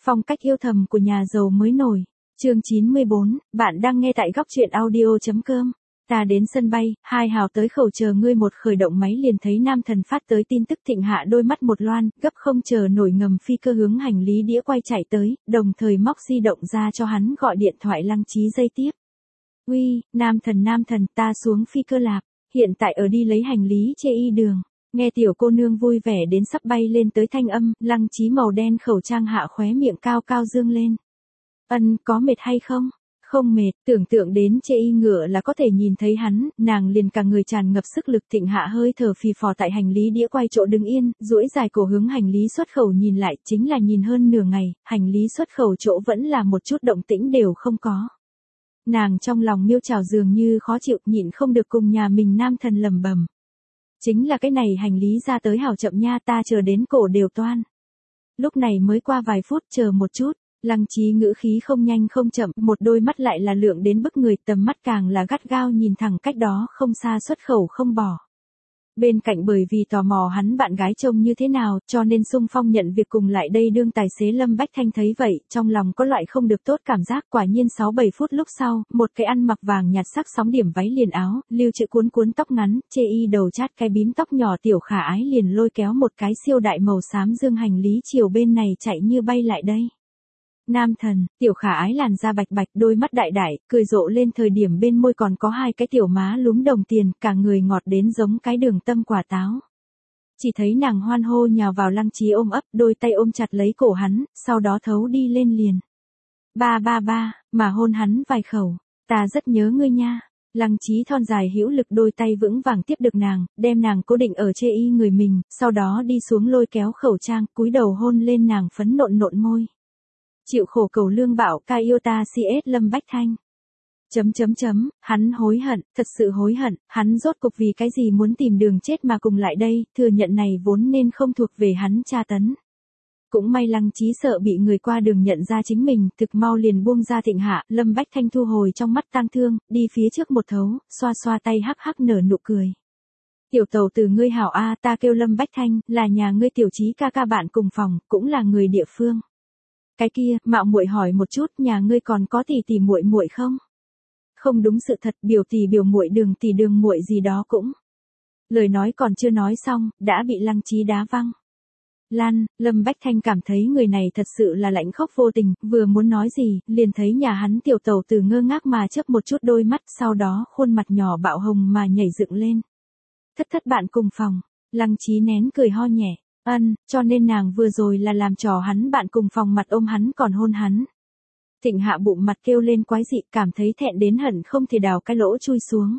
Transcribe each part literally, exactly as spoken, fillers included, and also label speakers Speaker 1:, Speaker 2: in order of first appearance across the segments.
Speaker 1: Phong cách yêu thầm của nhà giàu mới nổi. Chương chín mươi bốn, bạn đang nghe tại góc truyện audio chấm com. Ta đến sân bay, hai hào tới khẩu chờ ngươi một khởi động máy liền thấy Nam Thần phát tới tin tức Thịnh Hạ đôi mắt một loan, gấp không chờ nổi ngầm phi cơ hướng hành lý đĩa quay chạy tới, đồng thời móc di động ra cho hắn gọi điện thoại Lăng Chí dây tiếp. Uy, Nam Thần Nam Thần, ta xuống phi cơ lạp, hiện tại ở đi lấy hành lý chê y đường. Nghe tiểu cô nương vui vẻ đến sắp bay lên tới thanh âm, Lăng Chí màu đen khẩu trang hạ khóe miệng cao cao dương lên. Ân, có mệt hay không? Không mệt, tưởng tượng đến chê y ngựa là có thể nhìn thấy hắn, nàng liền cả người tràn ngập sức lực. Thịnh Hạ hơi thở phì phò tại hành lý đĩa quay chỗ đứng yên, duỗi dài cổ hướng hành lý xuất khẩu nhìn lại, chính là nhìn hơn nửa ngày, hành lý xuất khẩu chỗ vẫn là một chút động tĩnh đều không có. Nàng trong lòng miêu trào dường như khó chịu, nhịn không được cùng nhà mình Nam Thần lẩm bẩm. Chính là cái này hành lý ra tới hảo chậm nha, ta chờ đến cổ đều toan. Lúc này mới qua vài phút, chờ một chút. Lăng Chí ngữ khí không nhanh không chậm, một đôi mắt lại là lượng đến bức người, tầm mắt càng là gắt gao nhìn thẳng cách đó không xa xuất khẩu không bỏ. Bên cạnh bởi vì tò mò hắn bạn gái trông như thế nào, cho nên xung phong nhận việc cùng lại đây đương tài xế Lâm Bách Thanh thấy vậy, trong lòng có loại không được tốt cảm giác. Quả nhiên sáu bảy phút lúc sau, một cái ăn mặc vàng nhạt sắc sóng điểm váy liền áo, lưu chữ cuốn cuốn tóc ngắn, chê y đầu chát cái bím tóc nhỏ tiểu khả ái liền lôi kéo một cái siêu đại màu xám dương hành lý chiều bên này chạy như bay lại đây. Nam Thần, tiểu khả ái làn da bạch bạch, đôi mắt đại đại, cười rộ lên, thời điểm bên môi còn có hai cái tiểu má lúm đồng tiền, cả người ngọt đến giống cái đường tâm quả táo. Chỉ thấy nàng hoan hô nhào vào Lăng Chí ôm ấp, đôi tay ôm chặt lấy cổ hắn, sau đó thấu đi lên liền. Ba ba ba, mà hôn hắn vài khẩu, ta rất nhớ ngươi nha. Lăng Chí thon dài hữu lực đôi tay vững vàng tiếp được nàng, đem nàng cố định ở chê y người mình, sau đó đi xuống lôi kéo khẩu trang, cúi đầu hôn lên nàng phấn nộn nộn môi. Chịu khổ cầu lương bảo ca yêu ta xê ét Lâm Bách Thanh. Chấm chấm chấm, hắn hối hận, thật sự hối hận, hắn rốt cục vì cái gì muốn tìm đường chết mà cùng lại đây, thừa nhận này vốn nên không thuộc về hắn tra tấn. Cũng may Lăng Chí sợ bị người qua đường nhận ra chính mình, thực mau liền buông ra Thịnh Hạ, Lâm Bách Thanh thu hồi trong mắt tang thương, đi phía trước một thấu, xoa xoa tay hắc hắc nở nụ cười. Tiểu tàu từ ngươi hảo a, ta kêu Lâm Bách Thanh, là nhà ngươi tiểu Chí ca ca bạn cùng phòng, cũng là người địa phương. Cái kia, mạo muội hỏi một chút, nhà ngươi còn có tỷ tỷ muội muội không? Không đúng sự thật, biểu tỷ biểu muội đường tỷ đường muội gì đó cũng. Lời nói còn chưa nói xong, đã bị Lăng Chí đá văng. Lan, Lâm Bách Thanh cảm thấy người này thật sự là lãnh khốc vô tình, vừa muốn nói gì, liền thấy nhà hắn tiểu tàu từ ngơ ngác mà chớp một chút đôi mắt, sau đó khuôn mặt nhỏ bạo hồng mà nhảy dựng lên. Thất thất bạn cùng phòng, Lăng Chí nén cười ho nhẹ. Ân, cho nên nàng vừa rồi là làm trò hắn bạn cùng phòng mặt ôm hắn còn hôn hắn. Thịnh Hạ bụng mặt kêu lên quái dị, cảm thấy thẹn đến hận không thể đào cái lỗ chui xuống.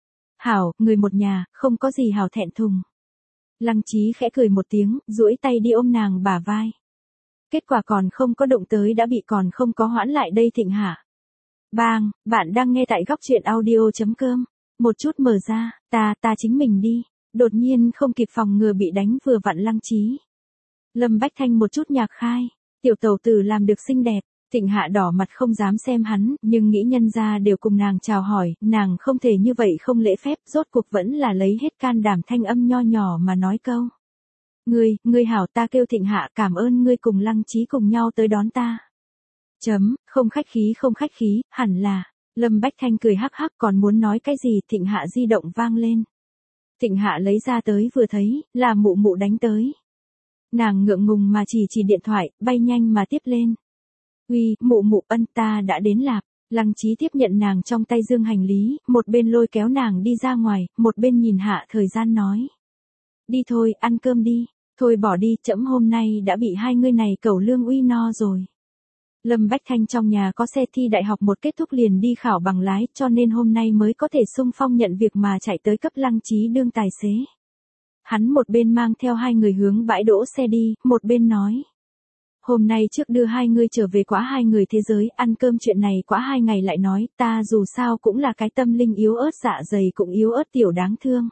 Speaker 1: Hảo, người một nhà, không có gì hảo thẹn thùng. Lăng Chí khẽ cười một tiếng, duỗi tay đi ôm nàng bả vai. Kết quả còn không có động tới đã bị còn không có hoãn lại đây Thịnh Hạ. Bang, bạn đang nghe tại góc truyện audio chấm com. Một chút mở ra, ta, ta chính mình đi. Đột nhiên không kịp phòng ngừa bị đánh vừa vặn Lăng Chí. Lâm Bách Thanh một chút nhạc khai, tiểu tàu tử làm được xinh đẹp, Thịnh Hạ đỏ mặt không dám xem hắn, nhưng nghĩ nhân ra đều cùng nàng chào hỏi, nàng không thể như vậy không lễ phép, rốt cuộc vẫn là lấy hết can đảm thanh âm nho nhỏ mà nói câu. Ngươi, ngươi hảo, ta kêu Thịnh Hạ, cảm ơn ngươi cùng Lăng Chí cùng nhau tới đón ta. Chấm, không khách khí không khách khí, hẳn là, Lâm Bách Thanh cười hắc hắc còn muốn nói cái gì, Thịnh Hạ di động vang lên. Thịnh Hạ lấy ra tới vừa thấy, là mụ mụ đánh tới. Nàng ngượng ngùng mà chỉ chỉ điện thoại, bay nhanh mà tiếp lên. Uy, mụ mụ ân ta đã đến lạp. Lăng Chí tiếp nhận nàng trong tay dương hành lý, một bên lôi kéo nàng đi ra ngoài, một bên nhìn hạ thời gian nói. Đi thôi, ăn cơm đi. Thôi bỏ đi, trẫm hôm nay đã bị hai ngươi này cẩu lương uy no rồi. Lâm Bách Thanh trong nhà có xe thi đại học một kết thúc liền đi khảo bằng lái, cho nên hôm nay mới có thể xung phong nhận việc mà chạy tới cấp Lăng Chí đương tài xế. Hắn một bên mang theo hai người hướng bãi đỗ xe đi, một bên nói. Hôm nay trước đưa hai ngươi trở về quá hai người thế giới, ăn cơm chuyện này quá hai ngày lại nói, ta dù sao cũng là cái tâm linh yếu ớt dạ dày cũng yếu ớt tiểu đáng thương.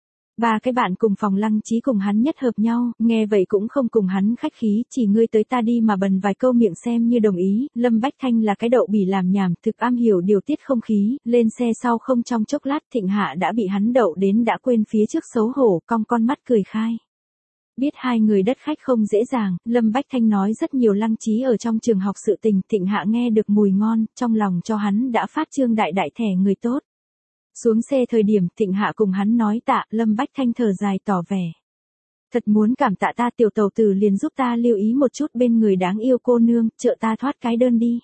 Speaker 1: Ba cái bạn cùng phòng Lăng Chí cùng hắn nhất hợp nhau, nghe vậy cũng không cùng hắn khách khí, chỉ ngươi tới ta đi mà bần vài câu miệng xem như đồng ý. Lâm Bách Thanh là cái đậu bỉ làm nhảm, thực am hiểu điều tiết không khí, lên xe sau không trong chốc lát Thịnh Hạ đã bị hắn đậu đến đã quên phía trước xấu hổ, cong con mắt cười khai. Biết hai người đất khách không dễ dàng, Lâm Bách Thanh nói rất nhiều Lăng Chí ở trong trường học sự tình, Thịnh Hạ nghe được mùi ngon, trong lòng cho hắn đã phát trương đại đại thẻ người tốt. Xuống xe thời điểm Thịnh Hạ cùng hắn nói tạ, Lâm Bách Thanh thở dài tỏ vẻ. Thật muốn cảm tạ ta, tiểu tẩu tử liền giúp ta lưu ý một chút bên người đáng yêu cô nương, trợ ta thoát cái đơn đi.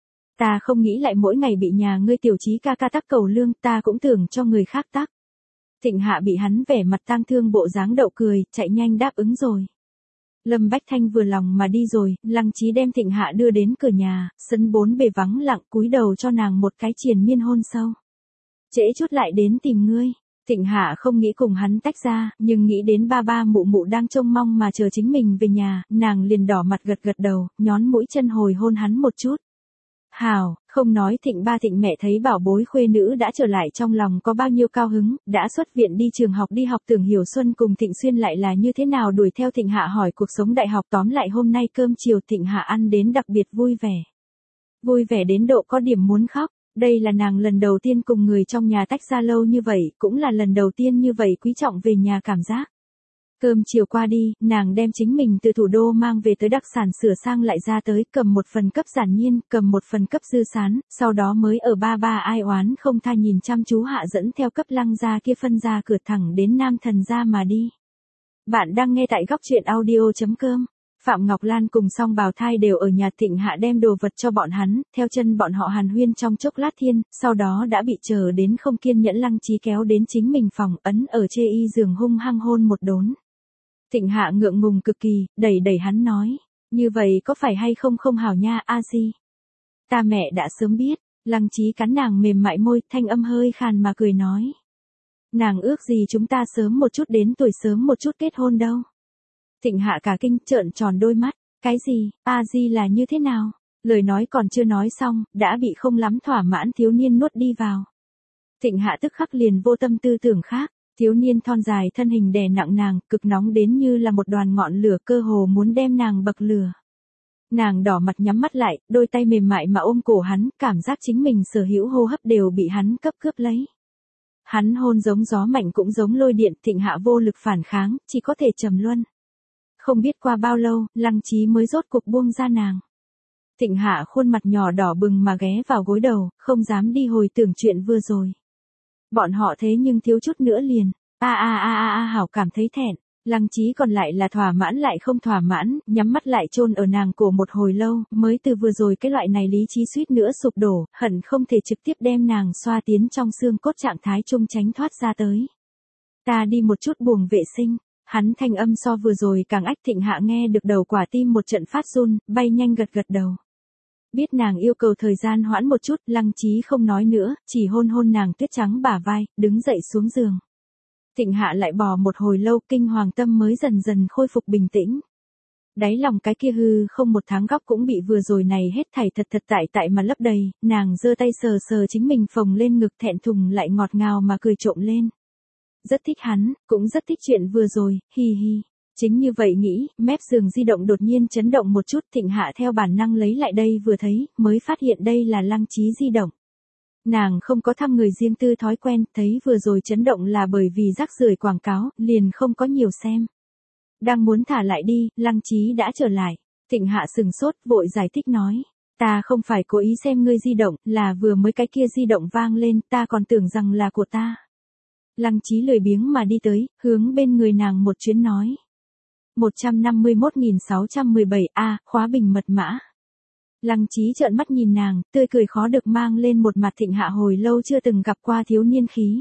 Speaker 1: Ta không nghĩ lại mỗi ngày bị nhà ngươi tiểu Chí ca ca tắc cầu lương, ta cũng tưởng cho người khác tắc. Thịnh Hạ bị hắn vẻ mặt tang thương bộ dáng đậu cười, chạy nhanh đáp ứng rồi. Lâm Bách Thanh vừa lòng mà đi rồi, Lăng Chí đem Thịnh Hạ đưa đến cửa nhà, sân bốn bề vắng lặng, cúi đầu cho nàng một cái triền miên hôn sâu. Trễ chút lại đến tìm ngươi. Thịnh Hạ không nghĩ cùng hắn tách ra, nhưng nghĩ đến ba ba mụ mụ đang trông mong mà chờ chính mình về nhà, nàng liền đỏ mặt gật gật đầu, nhón mũi chân hồi hôn hắn một chút. Hào, không nói Thịnh ba Thịnh mẹ thấy bảo bối khuê nữ đã trở lại trong lòng có bao nhiêu cao hứng, đã xuất viện đi trường học đi học. Tưởng Hiểu Xuân cùng Thịnh Xuyên lại là như thế nào đuổi theo Thịnh Hạ hỏi cuộc sống đại học, tóm lại hôm nay cơm chiều Thịnh Hạ ăn đến đặc biệt vui vẻ. Vui vẻ đến độ có điểm muốn khóc, đây là nàng lần đầu tiên cùng người trong nhà tách ra lâu như vậy, cũng là lần đầu tiên như vậy quý trọng về nhà cảm giác. Cơm chiều qua đi, nàng đem chính mình từ thủ đô mang về tới đặc sản sửa sang lại ra tới, cầm một phần cấp Giản Nhiên, cầm một phần cấp Dư Sán, sau đó mới ở ba ba ai oán không tha nhìn chăm chú hạ dẫn theo cấp Lăng gia kia phân ra cửa thẳng đến Nam Thần gia mà đi. Bạn đang nghe tại góc truyện audio chấm com. Phạm Ngọc Lan cùng Song Bào Thai đều ở nhà. Thịnh Hạ đem đồ vật cho bọn hắn, theo chân bọn họ hàn huyên trong chốc lát thiên, sau đó đã bị chờ đến không kiên nhẫn Lăng Chí kéo đến chính mình phòng, ấn ở chê y giường hung hăng hôn một đốn. Thịnh Hạ ngượng ngùng cực kỳ, đẩy đẩy hắn nói, như vậy có phải hay không không hảo nha, a di. Ta mẹ đã sớm biết. Lăng Chí cắn nàng mềm mại môi, thanh âm hơi khàn mà cười nói. Nàng ước gì chúng ta sớm một chút đến tuổi sớm một chút kết hôn đâu. Thịnh Hạ cả kinh trợn tròn đôi mắt, cái gì, a di là như thế nào? Lời nói còn chưa nói xong, đã bị không lắm thỏa mãn thiếu niên nuốt đi vào. Thịnh Hạ tức khắc liền vô tâm tư tưởng khác. Thiếu niên thon dài thân hình đè nặng nàng, cực nóng đến như là một đoàn ngọn lửa, cơ hồ muốn đem nàng bậc lửa. Nàng đỏ mặt nhắm mắt lại, đôi tay mềm mại mà ôm cổ hắn, cảm giác chính mình sở hữu hô hấp đều bị hắn cấp cướp lấy. Hắn hôn giống gió mạnh cũng giống lôi điện, Thịnh Hạ vô lực phản kháng, chỉ có thể trầm luân. Không biết qua bao lâu, Lăng Chí mới rốt cuộc buông ra nàng. Thịnh Hạ khuôn mặt nhỏ đỏ bừng mà ghé vào gối đầu, không dám đi hồi tưởng chuyện vừa rồi. Bọn họ thế nhưng thiếu chút nữa liền, a a a a a hảo cảm thấy thẹn. Lăng Chí còn lại là thỏa mãn lại không thỏa mãn, nhắm mắt lại chôn ở nàng cổ một hồi lâu, mới từ vừa rồi cái loại này lý trí suýt nữa sụp đổ, hận không thể trực tiếp đem nàng xoa tiến trong xương cốt trạng thái trung tránh thoát ra tới. Ta đi một chút buồng vệ sinh. Hắn thanh âm so vừa rồi càng ách. Thịnh Hạ nghe được đầu quả tim một trận phát run, bay nhanh gật gật đầu. Biết nàng yêu cầu thời gian hoãn một chút, Lăng Chí không nói nữa, chỉ hôn hôn nàng tuyết trắng bả vai, đứng dậy xuống giường. Thịnh Hạ lại bò một hồi lâu, kinh hoàng tâm mới dần dần khôi phục bình tĩnh. Đáy lòng cái kia hư không một tháng góc cũng bị vừa rồi này hết thảy thật thật tại tại mà lấp đầy, nàng giơ tay sờ sờ chính mình phồng lên ngực, thẹn thùng lại ngọt ngào mà cười trộm lên. Rất thích hắn, cũng rất thích chuyện vừa rồi, hi hi. Chính như vậy nghĩ, mép giường di động đột nhiên chấn động một chút. Thịnh Hạ theo bản năng lấy lại đây vừa thấy, mới phát hiện đây là Lăng Chí di động. Nàng không có thăm người riêng tư thói quen, thấy vừa rồi chấn động là bởi vì rác rưởi quảng cáo, liền không có nhiều xem. Đang muốn thả lại đi, Lăng Chí đã trở lại. Thịnh Hạ sừng sốt, vội giải thích nói. Ta không phải cố ý xem ngươi di động, là vừa mới cái kia di động vang lên, ta còn tưởng rằng là của ta. Lăng Chí lười biếng mà đi tới, hướng bên người nàng một chuyến nói. một trăm năm mươi mốt nghìn sáu trăm mười bảy A, khóa bình mật mã. Lăng Chí trợn mắt nhìn nàng, tươi cười khó được mang lên một mặt. Thịnh Hạ hồi lâu chưa từng gặp qua thiếu niên khí.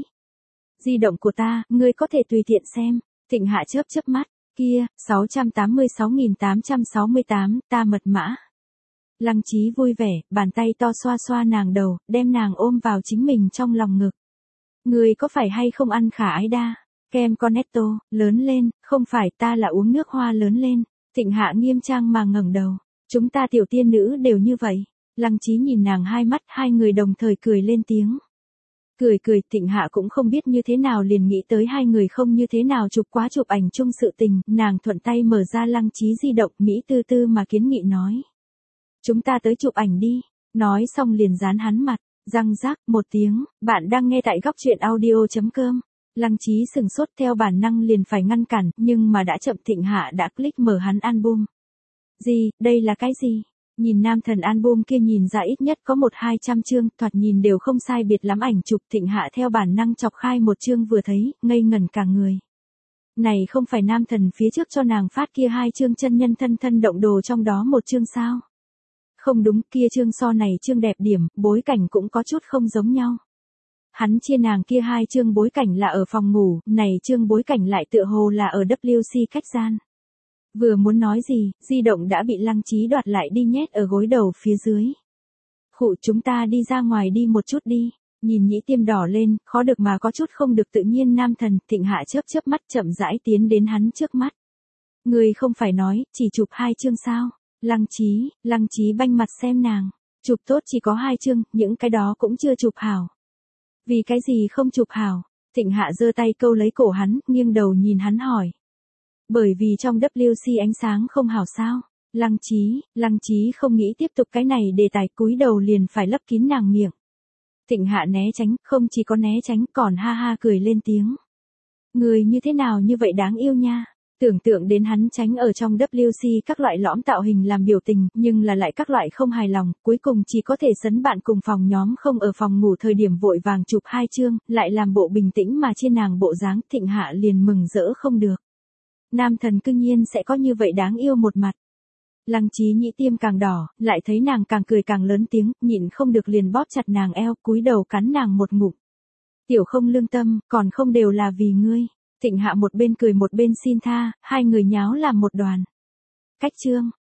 Speaker 1: Di động của ta, ngươi có thể tùy tiện xem. Thịnh Hạ chớp chớp mắt, kia, sáu trăm tám mươi sáu nghìn tám trăm sáu mươi tám, ta mật mã. Lăng Chí vui vẻ, bàn tay to xoa xoa nàng đầu, đem nàng ôm vào chính mình trong lòng ngực. Ngươi có phải hay không ăn khả ái đa? Kem Cornetto, lớn lên, không phải, ta là uống nước hoa lớn lên. Thịnh Hạ nghiêm trang mà ngẩng đầu. Chúng ta tiểu tiên nữ đều như vậy. Lăng Chí nhìn nàng hai mắt, hai người đồng thời cười lên tiếng. Cười cười, Thịnh Hạ cũng không biết như thế nào liền nghĩ tới hai người không như thế nào chụp quá chụp ảnh chung sự tình, nàng thuận tay mở ra Lăng Chí di động, Mỹ tư tư mà kiến nghị nói. Chúng ta tới chụp ảnh đi. Nói xong liền dán hắn mặt, răng rác một tiếng, bạn đang nghe tại góc truyện audio chấm com. Lăng Chí sừng sốt theo bản năng liền phải ngăn cản, nhưng mà đã chậm. Thịnh Hạ đã click mở hắn album. Gì, đây là cái gì? Nhìn nam thần album kia nhìn ra ít nhất có một hai trăm chương, thoạt nhìn đều không sai biệt lắm ảnh chụp. Thịnh Hạ theo bản năng chọc khai một chương vừa thấy, ngây ngẩn cả người. Này không phải nam thần phía trước cho nàng phát kia hai chương chân nhân thân thân động đồ trong đó một chương sao? Không đúng, kia chương so này chương đẹp điểm, bối cảnh cũng có chút không giống nhau. Hắn chia nàng kia hai chương bối cảnh là ở phòng ngủ, này chương bối cảnh lại tựa hồ là ở vê kép xê khách gian. Vừa muốn nói gì, di động đã bị Lăng Chí đoạt lại đi nhét ở gối đầu phía dưới. Khụ, chúng ta đi ra ngoài đi một chút đi. Nhìn Nhĩ Tiêm đỏ lên, khó được mà có chút không được tự nhiên nam thần. Thịnh Hạ chớp chớp mắt chậm rãi tiến đến hắn trước mắt. Người không phải nói, chỉ chụp hai chương sao? Lăng Chí, Lăng Chí banh mặt xem nàng. Chụp tốt chỉ có hai chương, những cái đó cũng chưa chụp hảo. Vì cái gì không chụp hảo? Thịnh Hạ giơ tay câu lấy cổ hắn, nghiêng đầu nhìn hắn hỏi. Bởi vì trong vê kép xê ánh sáng không hảo sao? Lăng Chí, Lăng Chí không nghĩ tiếp tục cái này đề tài, cúi đầu liền phải lấp kín nàng miệng. Thịnh Hạ né tránh, không chỉ có né tránh còn ha ha cười lên tiếng. Người như thế nào như vậy đáng yêu nha. Tưởng tượng đến hắn tránh ở trong vê kép xê các loại lõm tạo hình làm biểu tình, nhưng là lại các loại không hài lòng, cuối cùng chỉ có thể sấn bạn cùng phòng nhóm không ở phòng ngủ thời điểm vội vàng chụp hai chương, lại làm bộ bình tĩnh mà trên nàng bộ dáng. Thịnh Hạ liền mừng rỡ không được. Nam thần cương nhiên sẽ có như vậy đáng yêu một mặt. Lăng Chí Nhĩ Tiêm càng đỏ, lại thấy nàng càng cười càng lớn tiếng, nhịn không được liền bóp chặt nàng eo, cúi đầu cắn nàng một ngụm. Tiểu không lương tâm, còn không đều là vì ngươi. Thịnh Hạ một bên cười một bên xin tha, hai người nháo làm một đoàn. Cách chương.